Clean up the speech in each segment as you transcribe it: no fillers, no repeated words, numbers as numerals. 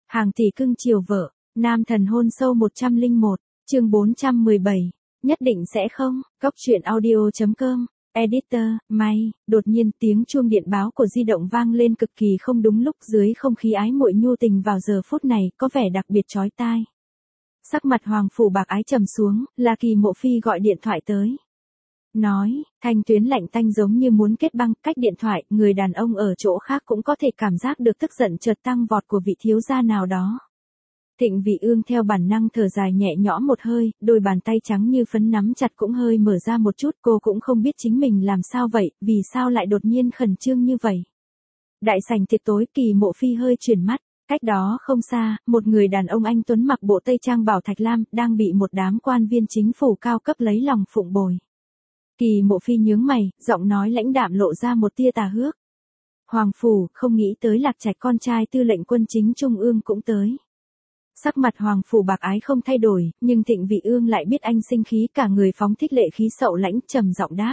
Hàng tỷ cưng chiều vợ, nam thần hôn sâu 101, chương 417, nhất định sẽ không, Cốc truyện audio.com, editor, May, đột nhiên tiếng chuông điện báo của di động vang lên cực kỳ không đúng lúc dưới không khí ái muội nhu tình vào giờ phút này có vẻ đặc biệt chói tai. Sắc mặt Hoàng Phủ Bạc Ái trầm xuống, là Kỳ Mộ Phi gọi điện thoại tới. Nói, thanh tuyến lạnh tanh giống như muốn kết băng, cách điện thoại, người đàn ông ở chỗ khác cũng có thể cảm giác được tức giận chợt tăng vọt của vị thiếu gia nào đó. Thịnh Vị Ương theo bản năng thở dài nhẹ nhõm một hơi, đôi bàn tay trắng như phấn nắm chặt cũng hơi mở ra một chút, cô cũng không biết chính mình làm sao vậy, vì sao lại đột nhiên khẩn trương như vậy. Đại sảnh tiệc tối, Kỳ Mộ Phi hơi chuyển mắt, cách đó không xa, một người đàn ông anh tuấn mặc bộ tây trang bảo thạch lam, đang bị một đám quan viên chính phủ cao cấp lấy lòng phụng bồi. Kỳ Mộ Phi nhướng mày, giọng nói lãnh đạm lộ ra một tia tà hước. Hoàng phủ, không nghĩ tới Lạc Trạch con trai tư lệnh quân chính trung ương cũng tới. Sắc mặt Hoàng Phủ Bạc Ái không thay đổi, nhưng Thịnh Vị Ương lại biết anh sinh khí, cả người phóng thích lệ khí sậu lãnh, trầm giọng đáp.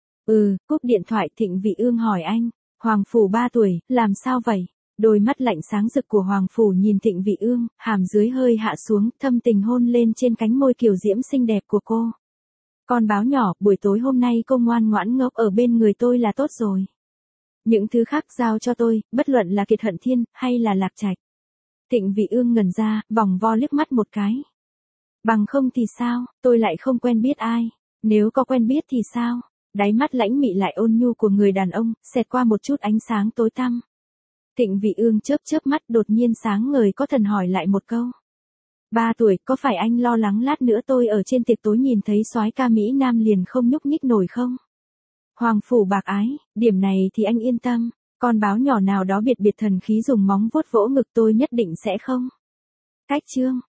Cúp điện thoại. Thịnh Vị Ương hỏi anh, Hoàng Phủ 3 tuổi, làm sao vậy? Đôi mắt lạnh sáng rực của Hoàng Phủ nhìn Thịnh Vị Ương, hàm dưới hơi hạ xuống, thâm tình hôn lên trên cánh môi kiều diễm xinh đẹp của cô. Con báo nhỏ, buổi tối hôm nay cô ngoan ngoãn ngốc ở bên người tôi là tốt rồi. Những thứ khác giao cho tôi, bất luận là Kiệt Hận Thiên, hay là Lạc Trạch. Thịnh Vị Ương ngẩn ra, vòng vo liếc mắt một cái. Bằng không thì sao, tôi lại không quen biết ai. Nếu có quen biết thì sao? Đáy mắt lãnh mị lại ôn nhu của người đàn ông, xẹt qua một chút ánh sáng tối tăm. Thịnh Vị Ương chớp chớp mắt, đột nhiên sáng ngời có thần hỏi lại một câu. 3 tuổi, có phải anh lo lắng lát nữa tôi ở trên tiệc tối nhìn thấy soái ca Mỹ Nam liền không nhúc nhích nổi không? Hoàng Phủ Bạc Ái, điểm này thì anh yên tâm, con báo nhỏ nào đó biệt biệt thần khí dùng móng vuốt vỗ ngực tôi nhất định sẽ không. Cách chương,